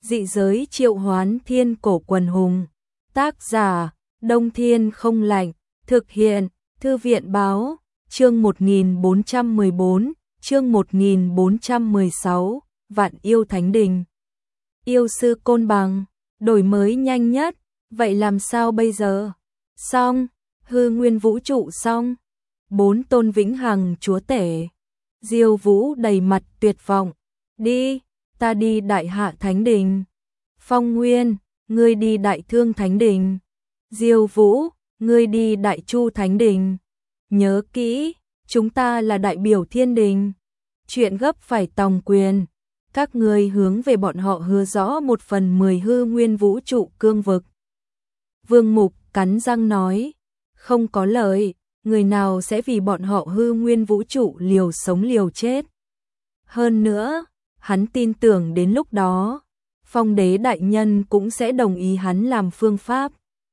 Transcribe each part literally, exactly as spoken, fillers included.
Dị giới triệu hoán thiên cổ quần hùng. Tác giả, Đông Thiên không lạnh. Thực hiện, Thư viện báo, chương một nghìn bốn trăm mười bốn, chương một nghìn bốn trăm mười sáu, Vạn yêu thánh đình. Yêu sư Côn Bằng, đổi mới nhanh nhất, vậy làm sao bây giờ? Xong, hư nguyên vũ trụ xong. Bốn tôn vĩnh hằng chúa tể. Diêu Vũ đầy mặt tuyệt vọng. Đi, ta đi Đại Hạ Thánh Đình. Phong Nguyên, ngươi đi Đại Thương Thánh Đình. Diêu Vũ, ngươi đi Đại Chu Thánh Đình. Nhớ kỹ, chúng ta là đại biểu thiên đình. Chuyện gấp phải tòng quyền. Các ngươi hướng về bọn họ hứa rõ một phần mười hư nguyên vũ trụ cương vực. Vương Mục cắn răng nói, không có lợi, người nào sẽ vì bọn họ hư nguyên vũ trụ liều sống liều chết. Hơn nữa, hắn tin tưởng đến lúc đó, Phong đế đại nhân cũng sẽ đồng ý hắn làm phương pháp.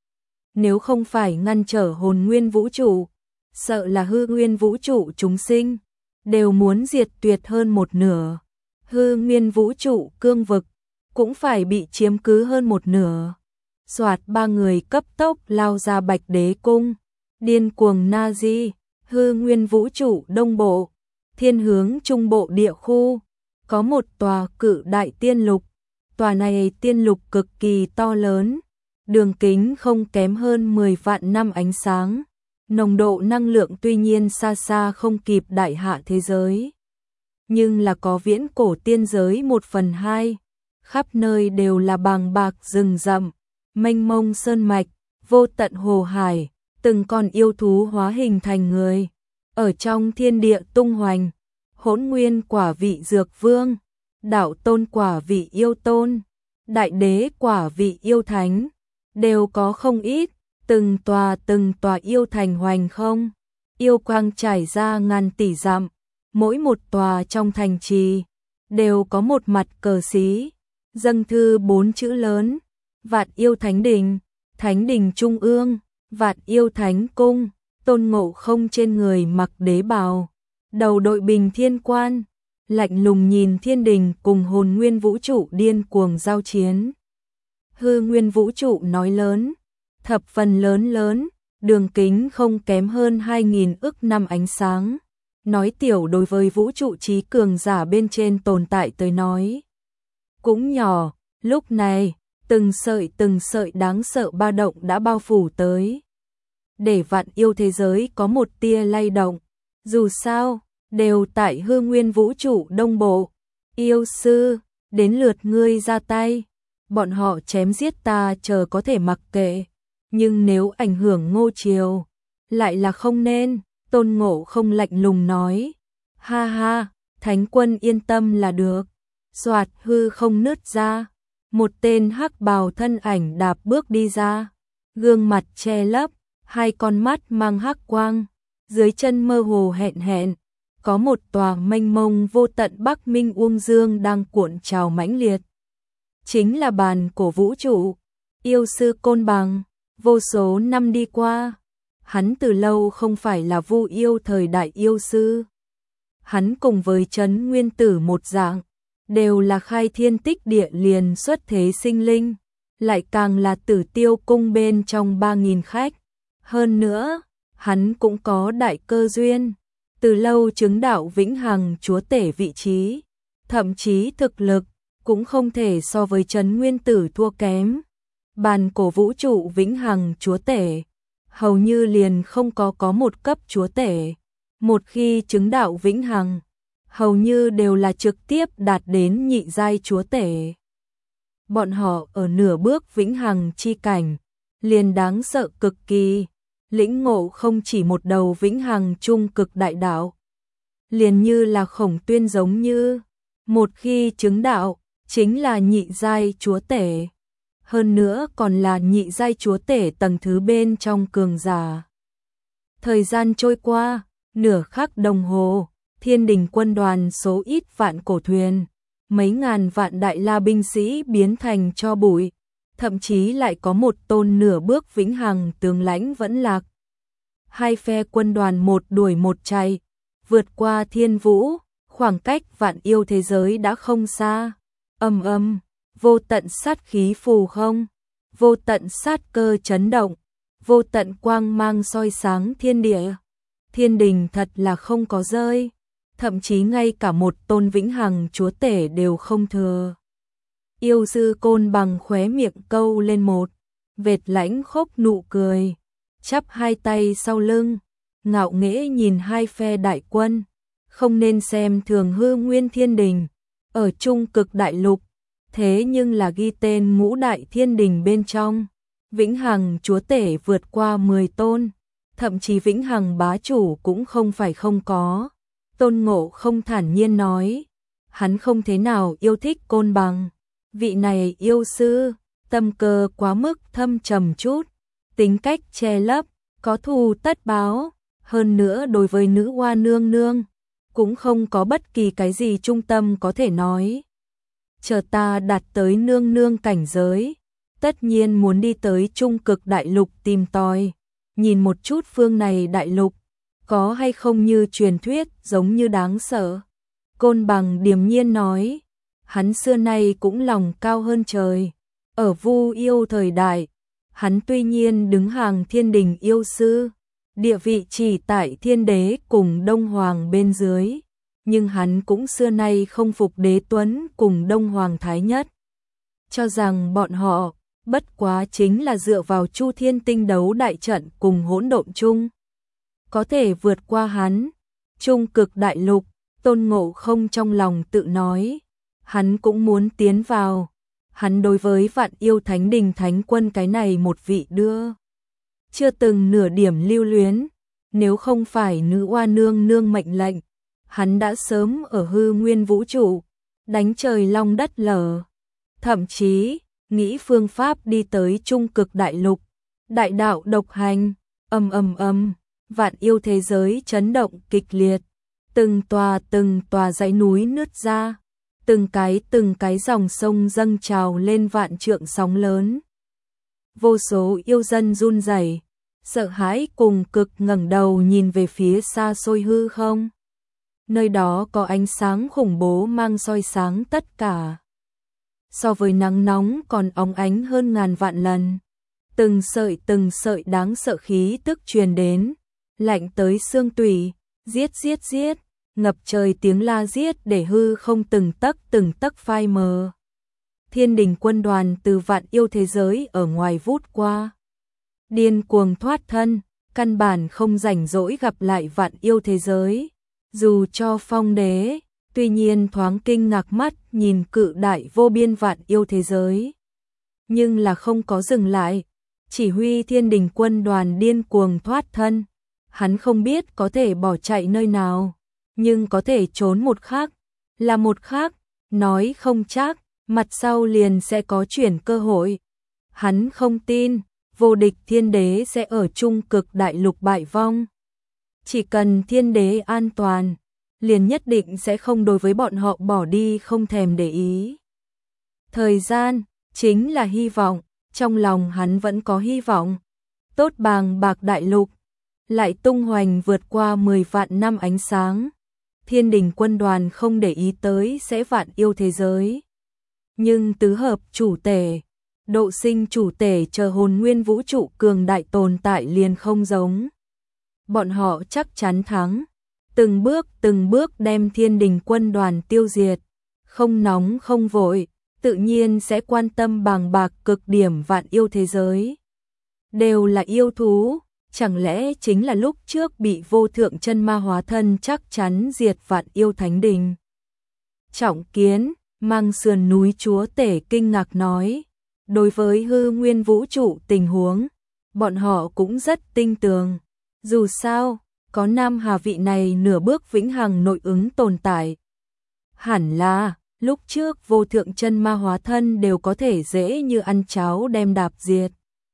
Nếu không phải ngăn trở hồn nguyên vũ trụ, sợ là hư nguyên vũ trụ chúng sinh, đều muốn diệt tuyệt hơn một nửa. Hư nguyên vũ trụ cương vực, cũng phải bị chiếm cứ hơn một nửa. Soạt ba người cấp tốc lao ra Bạch Đế Cung, điên cuồng na di, hư nguyên vũ trụ đông bộ, thiên hướng trung bộ địa khu, có một tòa cự đại tiên lục. Tòa này tiên lục cực kỳ to lớn, đường kính không kém hơn mười vạn năm ánh sáng. Nồng độ năng lượng tuy nhiên xa xa không kịp Đại Hạ thế giới, nhưng là có viễn cổ tiên giới một phần hai. Khắp nơi đều là bàng bạc rừng rậm, mênh mông sơn mạch, vô tận hồ hải, từng con yêu thú hóa hình thành người. Ở trong thiên địa tung hoành, hỗn nguyên quả vị dược vương, đạo tôn quả vị yêu tôn, đại đế quả vị yêu thánh, đều có không ít, từng tòa từng tòa yêu thành hoành không. Yêu quang trải ra ngàn tỷ dặm, mỗi một tòa trong thành trì, đều có một mặt cờ xí, dâng thư bốn chữ lớn, Vạn yêu thánh đình, thánh đình trung ương, Vạn yêu thánh cung. Tôn Ngộ Không trên người mặc đế bào, đầu đội bình thiên quan, lạnh lùng nhìn thiên đình cùng hồn nguyên vũ trụ điên cuồng giao chiến. Hư nguyên vũ trụ nói lớn, thập phần lớn lớn, đường kính không kém hơn hai nghìn ức năm ánh sáng. Nói tiểu đối với vũ trụ trí cường giả bên trên tồn tại tới nói cũng nhỏ. Lúc này, từng sợi từng sợi đáng sợ ba động đã bao phủ tới, để vạn yêu thế giới có một tia lay động. Dù sao, đều tại hư nguyên vũ trụ đông bộ. Yêu sư, đến lượt ngươi ra tay. Bọn họ chém giết ta chờ có thể mặc kệ, nhưng nếu ảnh hưởng Ngô Triều, lại là không nên. Tôn Ngộ Không lạnh lùng nói, ha ha, thánh quân yên tâm là được. Soạt hư không nứt ra, một tên hắc bào thân ảnh đạp bước đi ra, gương mặt che lấp, hai con mắt mang hắc quang, dưới chân mơ hồ hẹn hẹn, có một tòa mênh mông vô tận Bắc Minh Uông Dương đang cuộn trào mãnh liệt. Chính là bàn cổ vũ trụ, yêu sư Côn Bằng. Vô số năm đi qua, hắn từ lâu không phải là Vu yêu thời đại yêu sư. Hắn cùng với Trấn Nguyên Tử một dạng, đều là khai thiên tích địa liền xuất thế sinh linh, lại càng là Tử Tiêu cung bên trong ba nghìn khách. Hơn nữa, hắn cũng có đại cơ duyên, từ lâu chứng đạo vĩnh hằng chúa tể vị trí, thậm chí thực lực cũng không thể so với Trấn Nguyên Tử thua kém. Bàn cổ vũ trụ vĩnh hằng chúa tể, hầu như liền không có có một cấp chúa tể. Một khi chứng đạo vĩnh hằng, hầu như đều là trực tiếp đạt đến nhị giai chúa tể. Bọn họ ở nửa bước vĩnh hằng chi cảnh, liền đáng sợ cực kỳ, lĩnh ngộ không chỉ một đầu vĩnh hằng trung cực đại đạo. Liền như là Khổng Tuyên giống như, một khi chứng đạo, chính là nhị giai chúa tể. Hơn nữa còn là nhị giai chúa tể tầng thứ bên trong cường giả. Thời gian trôi qua, nửa khắc đồng hồ, thiên đình quân đoàn số ít vạn cổ thuyền, mấy ngàn vạn đại la binh sĩ biến thành tro bụi, thậm chí lại có một tôn nửa bước vĩnh hằng tướng lãnh vẫn lạc. Hai phe quân đoàn một đuổi một chạy, vượt qua thiên vũ, khoảng cách vạn yêu thế giới đã không xa. Ầm ầm, vô tận sát khí phù không, vô tận sát cơ chấn động, vô tận quang mang soi sáng thiên địa. Thiên đình thật là không có rơi, thậm chí ngay cả một tôn vĩnh hằng chúa tể đều không thừa. Yêu sư Côn Bằng khóe miệng câu lên một vệt lãnh khốc nụ cười, chắp hai tay sau lưng, ngạo nghễ nhìn hai phe đại quân. Không nên xem thường hư nguyên thiên đình, ở trung cực đại lục, thế nhưng là ghi tên ngũ đại thiên đình bên trong. Vĩnh hằng chúa tể vượt qua mười tôn, thậm chí vĩnh hằng bá chủ cũng không phải không có. Tôn Ngộ Không thản nhiên nói, hắn không thế nào yêu thích Côn Bằng. Vị này yêu sư, tâm cơ quá mức thâm trầm chút, tính cách che lấp, có thù tất báo, hơn nữa đối với nữ hoa nương nương, cũng không có bất kỳ cái gì trung tâm có thể nói. Chờ ta đạt tới nương nương cảnh giới, tất nhiên muốn đi tới trung cực đại lục tìm tòi, nhìn một chút phương này đại lục, có hay không như truyền thuyết giống như đáng sợ. Côn Bằng điềm nhiên nói, hắn xưa nay cũng lòng cao hơn trời, ở Vu Yêu thời đại, hắn tuy nhiên đứng hàng thiên đình yêu sư, địa vị chỉ tại thiên đế cùng Đông Hoàng bên dưới, nhưng hắn cũng xưa nay không phục đế tuấn cùng Đông Hoàng thái nhất, cho rằng bọn họ bất quá chính là dựa vào Chu Thiên tinh đấu đại trận cùng hỗn độn chung, có thể vượt qua hắn. Trung cực đại lục, Tôn Ngộ Không trong lòng tự nói, hắn cũng muốn tiến vào. Hắn đối với Vạn Yêu Thánh Đình Thánh Quân cái này một vị đưa chưa từng nửa điểm lưu luyến, nếu không phải nữ oa nương nương mệnh lệnh, hắn đã sớm ở hư nguyên vũ trụ, đánh trời long đất lở, thậm chí nghĩ phương pháp đi tới trung cực đại lục, đại đạo độc hành. Ầm ầm ầm, vạn yêu thế giới chấn động kịch liệt, từng tòa từng tòa dãy núi nứt ra, từng cái từng cái dòng sông dâng trào lên vạn trượng sóng lớn. Vô số yêu dân run rẩy, sợ hãi cùng cực ngẩng đầu nhìn về phía xa xôi hư không. Nơi đó có ánh sáng khủng bố mang soi sáng tất cả. So với nắng nóng còn óng ánh hơn ngàn vạn lần. Từng sợi từng sợi đáng sợ khí tức truyền đến, lạnh tới xương tủy, giết giết giết, ngập trời tiếng la giết để hư không từng tấc từng tấc phai mờ. Thiên đình quân đoàn từ vạn yêu thế giới ở ngoài vút qua, điên cuồng thoát thân, căn bản không rảnh rỗi gặp lại vạn yêu thế giới. Dù cho Phong Đế, tuy nhiên thoáng kinh ngạc mắt nhìn cự đại vô biên vạn yêu thế giới, nhưng là không có dừng lại, chỉ huy thiên đình quân đoàn điên cuồng thoát thân. Hắn không biết có thể bỏ chạy nơi nào, nhưng có thể trốn một khắc là một khắc, nói không chắc mặt sau liền sẽ có chuyển cơ hội. Hắn không tin vô địch thiên đế sẽ ở trung cực đại lục bại vong. Chỉ cần thiên đế an toàn, liền nhất định sẽ không đối với bọn họ bỏ đi không thèm để ý. Thời gian chính là hy vọng, trong lòng hắn vẫn có hy vọng. Tốt bàng bạc đại lục, lại tung hoành vượt qua mười vạn năm ánh sáng. Thiên đình quân đoàn không để ý tới sẽ vạn yêu thế giới. Nhưng tứ hợp chủ tể, độ sinh chủ tể chờ hồn nguyên vũ trụ cường đại tồn tại liền không giống. Bọn họ chắc chắn thắng, từng bước từng bước đem thiên đình quân đoàn tiêu diệt, không nóng không vội, tự nhiên sẽ quan tâm bàng bạc cực điểm vạn yêu thế giới. Đều là yêu thú, chẳng lẽ chính là lúc trước bị vô thượng chân ma hóa thân chắc chắn diệt vạn yêu thánh đình. Trọng Kiến, mang sườn núi chúa tể kinh ngạc nói, đối với hư nguyên vũ trụ tình huống, bọn họ cũng rất tinh tường. Dù sao, có Nam Hà vị này nửa bước vĩnh hằng nội ứng tồn tại. Hẳn là, lúc trước vô thượng chân ma hóa thân đều có thể dễ như ăn cháo đem đạp diệt.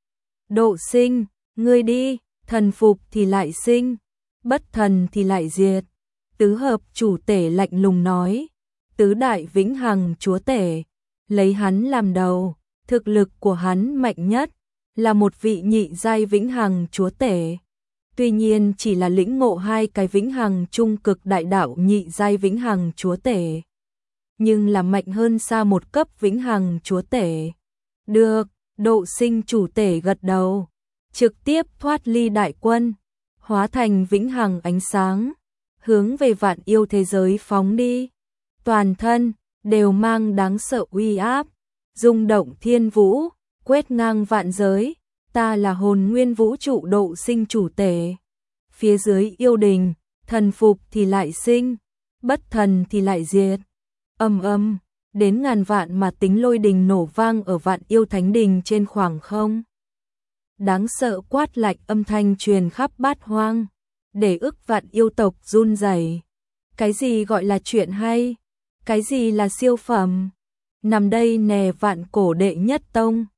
Độ sinh, ngươi đi, thần phục thì lại sinh, bất thần thì lại diệt. Tứ hợp chủ tể lạnh lùng nói, tứ đại vĩnh hằng chúa tể, lấy hắn làm đầu, thực lực của hắn mạnh nhất, là một vị nhị giai vĩnh hằng chúa tể. Tuy nhiên chỉ là lĩnh ngộ hai cái vĩnh hằng trung cực đại đạo nhị giai vĩnh hằng chúa tể. nhưng là mạnh hơn xa một cấp vĩnh hằng chúa tể. Được, Độ Sinh chủ tể gật đầu, trực tiếp thoát ly đại quân, hóa thành vĩnh hằng ánh sáng, hướng về vạn yêu thế giới phóng đi. Toàn thân đều mang đáng sợ uy áp, rung động thiên vũ, quét ngang vạn giới. Ta là hồn nguyên vũ trụ Độ Sinh chủ tể. Phía dưới yêu đình, thần phục thì lại sinh, bất thần thì lại diệt. Âm âm, đến ngàn vạn mà tính lôi đình nổ vang ở vạn yêu thánh đình trên khoảng không. Đáng sợ quát lạnh âm thanh truyền khắp bát hoang, để ức vạn yêu tộc run rẩy. Cái gì gọi là chuyện hay? Cái gì là siêu phẩm? Nằm đây nè vạn cổ đệ nhất tông,